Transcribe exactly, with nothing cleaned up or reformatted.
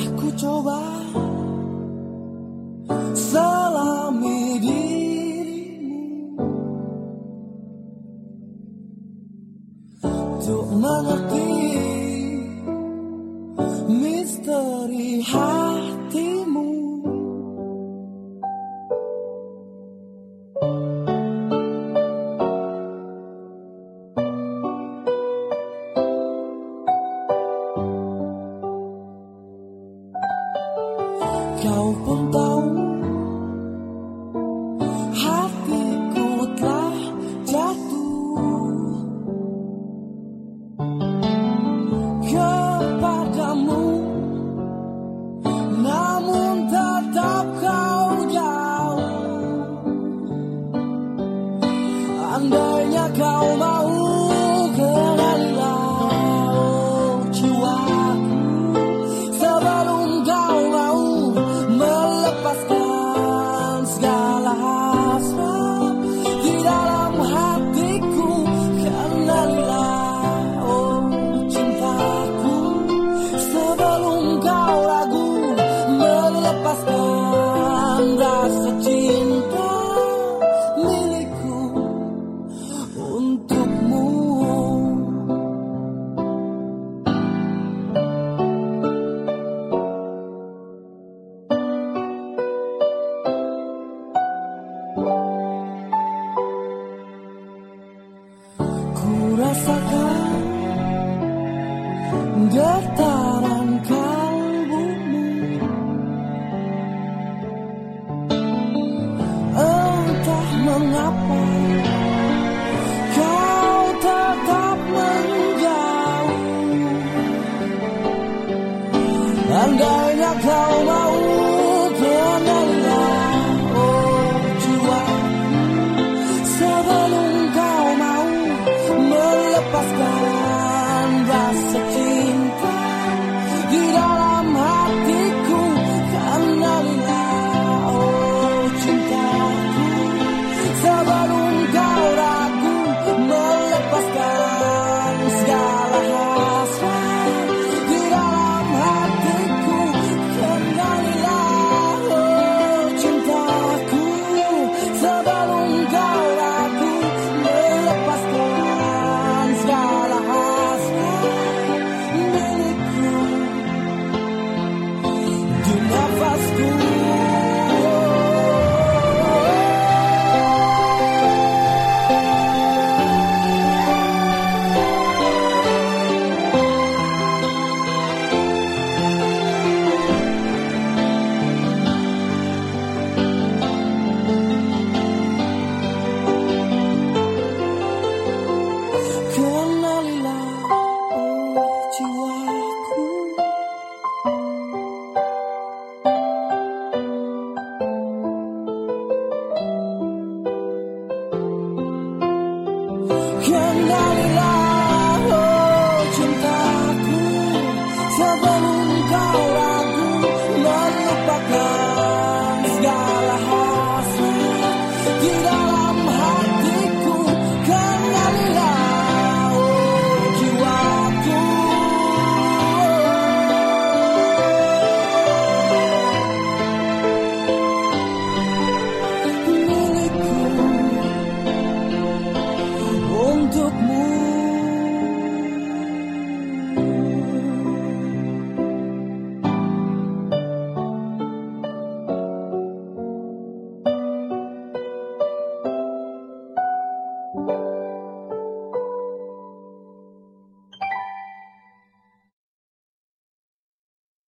ku coba selami dirimu untuk mengerti misteri hatimu. Kau pun tahu hatiku telah jatuh kepadamu, namun tetap kau jauh. Andainya kau mau, kenalilah oh, jiwaku sebelum kau mau melepaskan segala hasrat di dalam hatiku. Kenalilah oh cintaku sebelum kau ragu melepaskan rasa cinta milikku untukmu. Ku rasakan getaran kalbumu, entah mengapa kau tetap menjauh. Andainya kau mau,